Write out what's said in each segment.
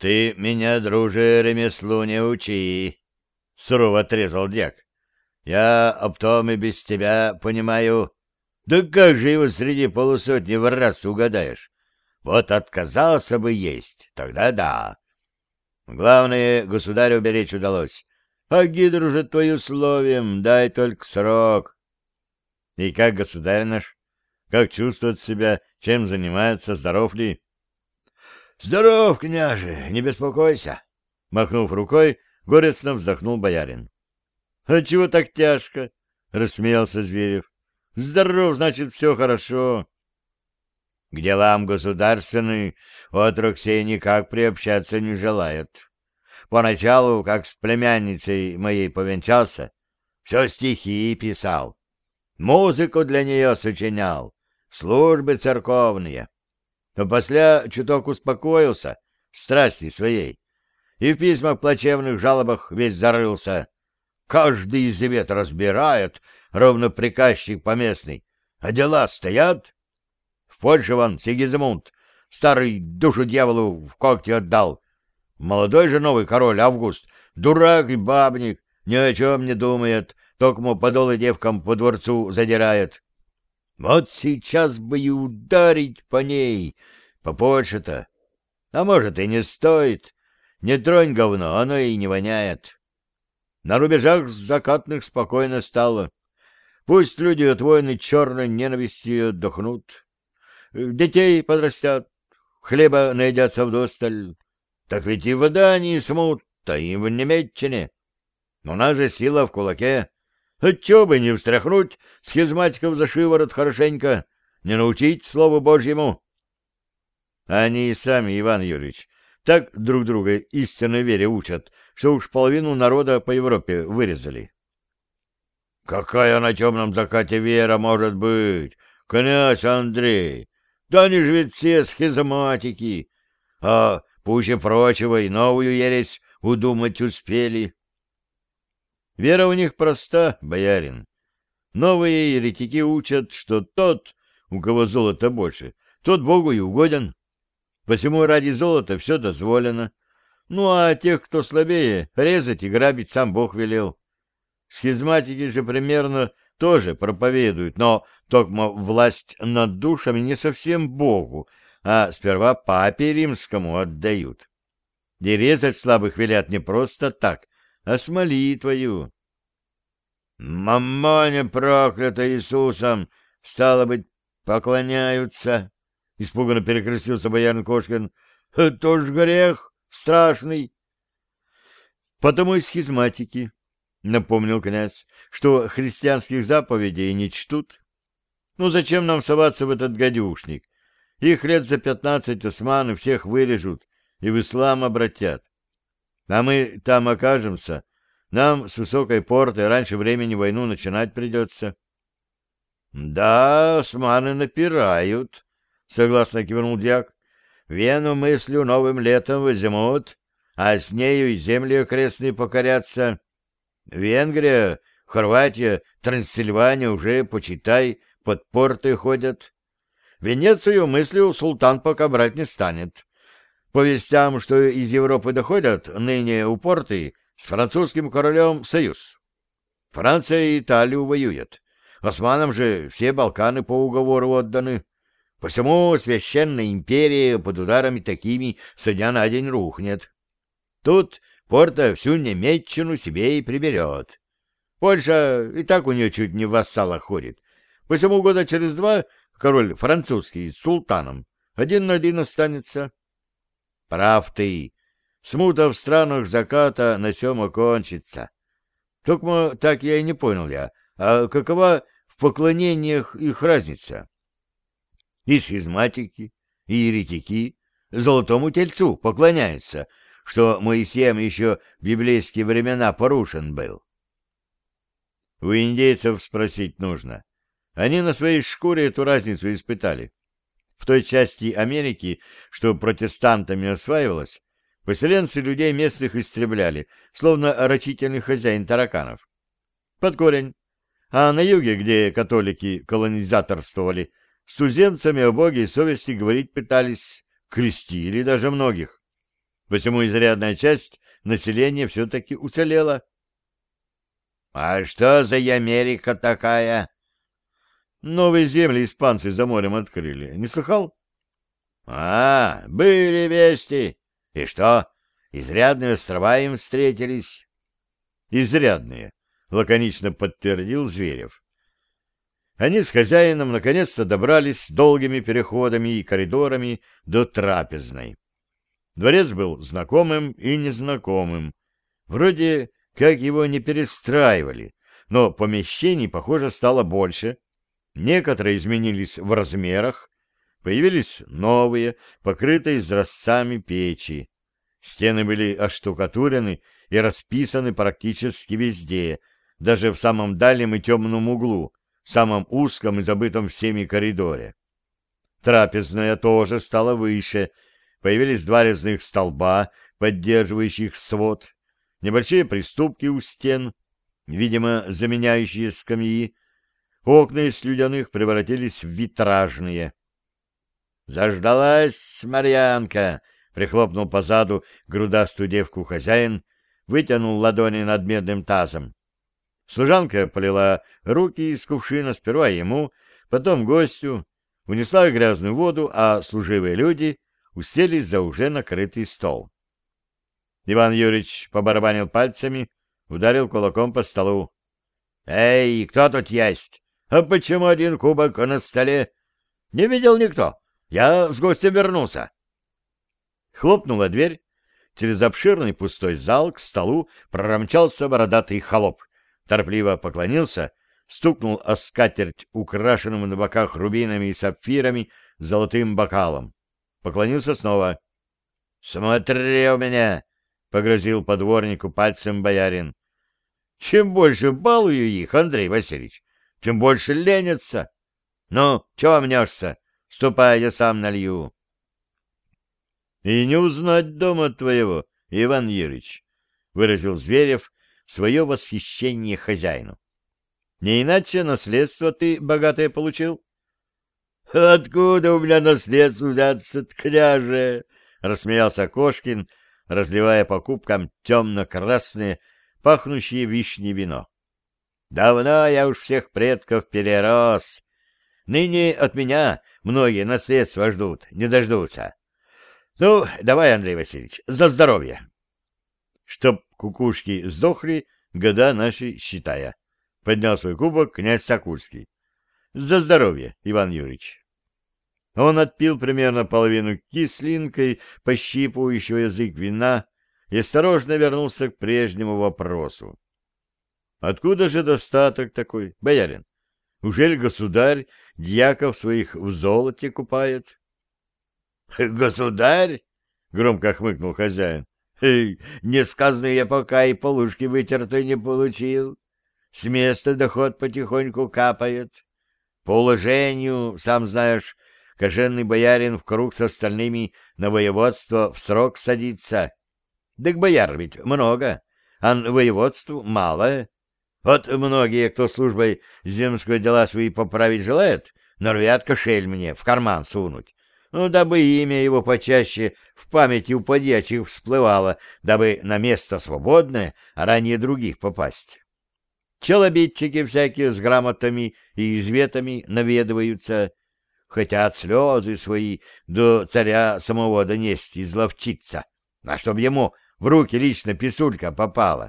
Ты меня, друже, ремеслу не учи, — сурово отрезал дьяк. Я об том и без тебя понимаю. Да как же его среди полусотни в раз угадаешь? Вот отказался бы есть, тогда да. Главное, государю беречь удалось. А гидру же твою словием, дай только срок. И как государь наш? Как чувствует себя, чем занимается, здоров ли? Здоров, княже, не беспокойся. Махнув рукой, горестно вздохнул боярин. А чего так тяжко? Рассмеялся Зверев. Здоров, значит, все хорошо. К делам государственным отрок сей никак приобщаться не желает. Поначалу, как с племянницей моей повенчался, все стихи писал, музыку для нее сочинял, службы церковные. Но после чуток успокоился в страсти своей и в письмах плачевных жалобах весь зарылся. Каждый завет разбирает, ровно приказчик поместный, а дела стоят. В Польше вон Сигизмунд, старый душу дьяволу в когти отдал. Молодой же новый король Август, дурак и бабник, ни о чем не думает, токмо подолы девкам по дворцу задирает. Вот сейчас бы и ударить по ней, по Польше-то. А может, и не стоит. Не тронь говно, оно и не воняет. На рубежах закатных спокойно стало. Пусть люди от войны черной ненавистью отдохнут. Детей подрастят, хлеба наедятся вдосталь. Так ведь и в Дании смут-то, и в Немеччине. У нас же сила в кулаке. Отчего бы не встряхнуть схизматиков за шиворот хорошенько, не научить Слову Божьему? Они и сами, Иван Юрьевич, так друг друга истинной вере учат, что уж половину народа по Европе вырезали. Какая на темном закате вера может быть, князь Андрей? Да они же ведь все схизматики, а пуще прочего и новую ересь удумать успели. Вера у них проста, боярин. Новые еретики учат, что тот, у кого золота больше, тот Богу и угоден. Посему ради золота все дозволено. Ну а тех, кто слабее, резать и грабить сам Бог велел. Схизматики же примерно тоже проповедуют, но токмо власть над душами не совсем Богу, а сперва папе римскому отдают. И резать слабых велят не просто так, а с молитвою. «Мамоне проклята Иисусом, стало быть, поклоняются!» — испуганно перекрестился боярин Кошкин. «Это ж грех страшный!» «Потому и схизматики», — напомнил князь, — «что христианских заповедей не чтут. Ну зачем нам соваться в этот гадюшник? Их лет за 15 османы всех вырежут и в ислам обратят. А мы там окажемся, нам с высокой порты раньше времени войну начинать придется». «Да, османы напирают», — согласно кивнул дьяк. «Вену мыслю новым летом возьмут, а с нею и земли окрестные покорятся. Венгрия, Хорватия, Трансильвания уже, почитай, под порты ходят. Венецию, мыслю, султан пока брать не станет. По вестям, что из Европы доходят, ныне у порты с французским королем союз. Франция и Италию воюют. Османам же все Балканы по уговору отданы. Посему священная империя под ударами такими со дня на день рухнет. Тут Порта всю Немеччину себе и приберет. Польша и так у нее чуть не в вассалах ходит. Посему года через 2 король французский с султаном 1 на 1 останется. Прав ты. Смута в странах заката на сём окончится. Только так я и не понял а какова в поклонениях их разница? И схизматики, и еретики золотому тельцу поклоняются, что Моисеем еще в библейские времена порушен был. У индейцев спросить нужно. Они на своей шкуре эту разницу испытали. В той части Америки, что протестантами осваивалась, поселенцы людей местных истребляли, словно рачительный хозяин тараканов. Под корень. А на юге, где католики колонизаторствовали, с туземцами о Боге и совести говорить пытались, крестили даже многих. посему изрядная часть населения все-таки уцелела. — А что за Америка такая? — Новые земли испанцы за морем открыли. Не слыхал? — были вести. И что, изрядные острова им встретились? — Изрядные, — лаконично подтвердил Зверев. Они с хозяином наконец-то добрались долгими переходами и коридорами до трапезной. Дворец был знакомым и незнакомым. Вроде как его не перестраивали, но помещений, похоже, стало больше. Некоторые изменились в размерах, появились новые, покрытые изразцами печи. Стены были оштукатурены и расписаны практически везде, даже в самом дальнем и темном углу, в самом узком и забытом всеми коридоре. Трапезная тоже стала выше, появились два резных столба, поддерживающих свод, небольшие приступки у стен, видимо, заменяющие скамьи. Окна из слюдяных превратились в витражные. «Заждалась Марьянка!» — прихлопнул позаду грудастую девку хозяин, вытянул ладони над медным тазом. Служанка полила руки из кувшина сперва ему, потом гостю, унесла грязную воду, а служивые люди уселись за уже накрытый стол. Иван Юрьевич побарабанил пальцами, ударил кулаком по столу. — Эй, кто тут есть? А почему один кубок на столе? Не видел никто. Я с гостем вернулся. Хлопнула дверь. Через обширный пустой зал к столу проромчался бородатый холоп. Торопливо поклонился, стукнул о скатерть, украшенным на боках рубинами и сапфирами, золотым бокалом. Поклонился снова. — Смотри у меня! — погрозил подворнику пальцем боярин. — Чем больше балую их, Андрей Васильевич, тем больше ленятся. Ну, чего мнешься? Ступай, я сам налью. — И не узнать дома твоего, Иван Юрьевич, — выразил Зверев свое восхищение хозяину. — Не иначе наследство ты богатое получил? — Откуда у меня наследство взяться, княже? — рассмеялся Кошкин, разливая по кубкам темно-красное, пахнущее вишней вино. — Давно я уж всех предков перерос. Ныне от меня многие наследства ждут, не дождутся. Ну, давай, Андрей Васильевич, за здоровье. Чтоб кукушки сдохли, года наши считая. Поднял свой кубок князь Сокульский. За здоровье, Иван Юрьевич. Он отпил примерно половину кислинкой, пощипывающего язык вина, и осторожно вернулся к прежнему вопросу. Откуда же достаток такой, боярин? Ужель государь дьяков своих в золоте купает? — Государь? — громко хмыкнул хозяин. — Несказанный я пока и полушки вытертой не получил. С места доход потихоньку капает. По уложению, сам знаешь, коженный боярин в круг с остальными на воеводство в срок садится. Так бояр ведь много, а воеводству мало. Вот многие, кто службой земского дела свои поправить желает, норовят кошель мне в карман сунуть, ну, дабы имя его почаще в памяти у подьячих всплывало, дабы на место свободное, а ранее других попасть. Челобитчики всякие с грамотами и изветами наведываются, хотят слезы свои до царя самого донести, изловчиться, а чтоб ему в руки лично писулька попала.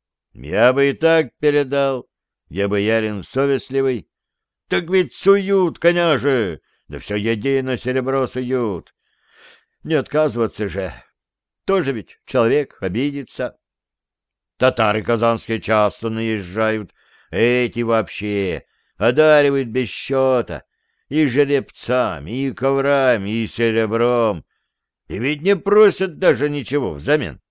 Я бы и так передал, я боярин совестливый. Так ведь суют, коняже, да все едино серебро суют. Не отказываться же, тоже ведь человек обидится. Татары казанские часто наезжают, эти вообще одаривают без счета и жеребцами, и коврами, и серебром, и ведь не просят даже ничего взамен.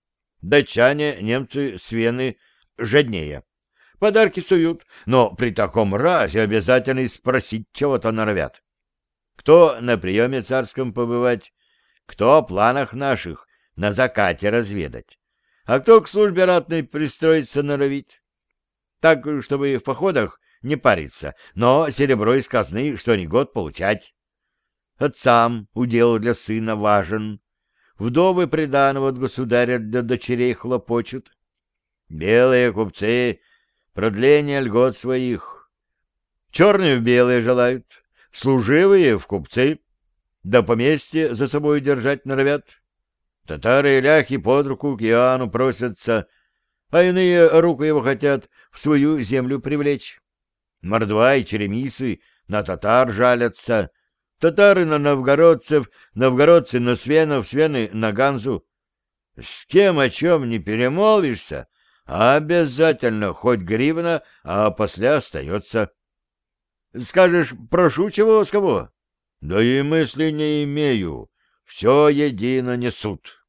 Датчане, немцы с Вены жаднее. Подарки суют, но при таком разе обязательно и спросить чего-то норовят. Кто на приеме царском побывать, кто о планах наших на закате разведать, а кто к службе ратной пристроиться норовит. Так, чтобы в походах не париться, но серебро из казны что ни год получать. Отцам удел для сына важен. вдовы приданого от государя для дочерей хлопочут. Белые купцы — продление льгот своих. Черные в белые желают, служивые в купцы, да поместье за собой держать норовят. Татары и ляхи под руку к Иоанну просятся, а иные руку его хотят в свою землю привлечь. Мордва и черемисы на татар жалятся, татары на новгородцев, новгородцы на свенов, свены на ганзу. С кем о чем не перемолвишься, обязательно хоть гривна, а после остается. Скажешь, прошу чего с кого? Да и мысли не имею, все едино несут.